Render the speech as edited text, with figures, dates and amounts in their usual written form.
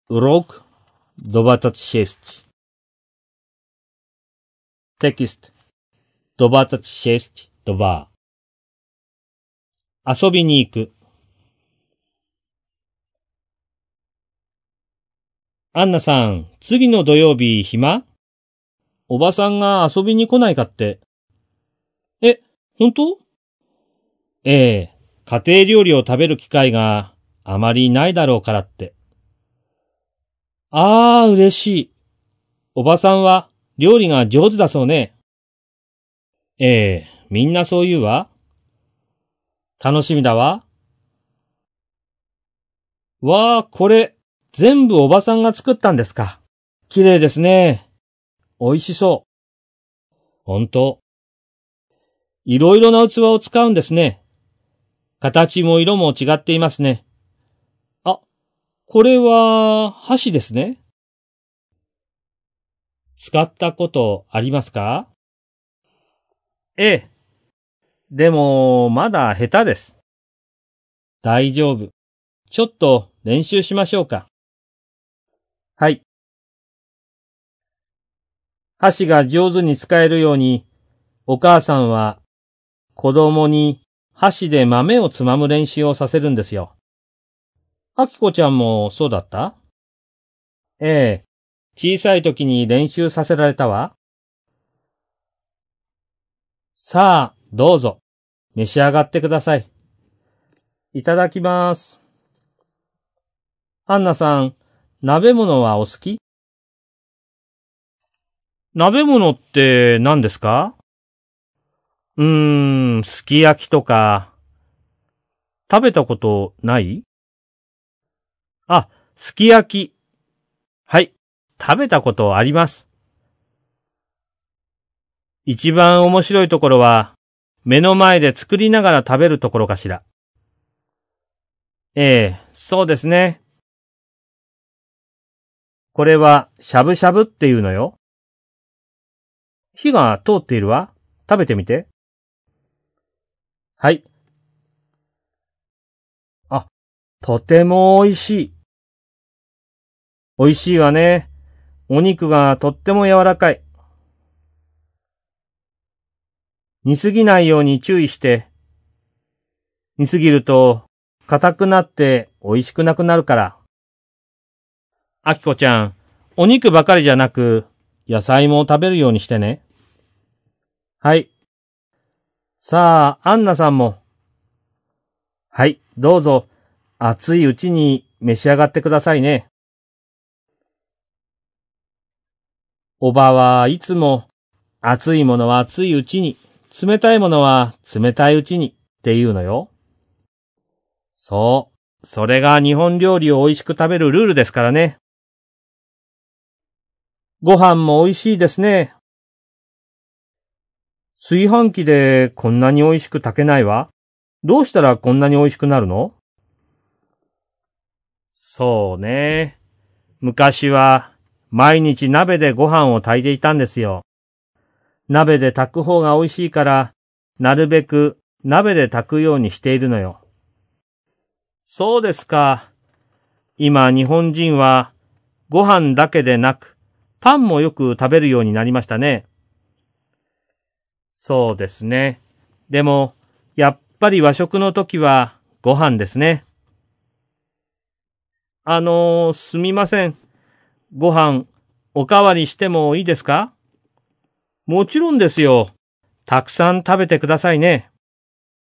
Урок 26. Текст 26.2 遊びに行く。アンナさん、次の土曜日暇？おばさんが遊びに来ないかって。本当？家庭料理を食べる機会があまりないだろうからって。嬉しい。おばさんは料理が上手だそうね。みんなそう言うわ。楽しみだわ。これ、全部おばさんが作ったんですか。綺麗ですね。美味しそう。ほんと。いろいろな器を使うんですね。形も色も違っていますね。これは箸ですね。使ったことありますか？でも、まだ下手です。大丈夫。ちょっと練習しましょうか。はい。箸が上手に使えるように、お母さんは子供に箸で豆をつまむ練習をさせるんですよ。あきこちゃんもそうだった？小さい時に練習させられたわ。さあ、どうぞ、召し上がってください。いただきます。アンナさん、鍋物はお好き？鍋物って何ですか？すき焼きとか、食べたことない？すき焼き。はい、食べたことあります。一番面白いところは、目の前で作りながら食べるところかしら。そうですね。これはしゃぶしゃぶっていうのよ。火が通っているわ。食べてみて。はい。とても美味しい。美味しいわね。お肉がとっても柔らかい。煮すぎないように注意して。煮すぎると硬くなって美味しくなくなるから。あきこちゃん、お肉ばかりじゃなく野菜も食べるようにしてね。はい。さあ、アンナさんも。はい、どうぞ熱いうちに召し上がってくださいね。おばはいつも熱いものは熱いうちに、冷たいものは冷たいうちにって言うのよ。そう。それが日本料理を美味しく食べるルールですからね。ご飯も美味しいですね。炊飯器でこんなに美味しく炊けないわ。どうしたらこんなに美味しくなるの？そうね。昔は毎日鍋でご飯を炊いていたんですよ。鍋で炊く方が美味しいから、なるべく鍋で炊くようにしているのよ。そうですか。今日本人はご飯だけでなく、パンもよく食べるようになりましたね。そうですね。でも、やっぱり和食の時はご飯ですね。すみません。ご飯、おかわりしてもいいですか？もちろんですよ。たくさん食べてくださいね。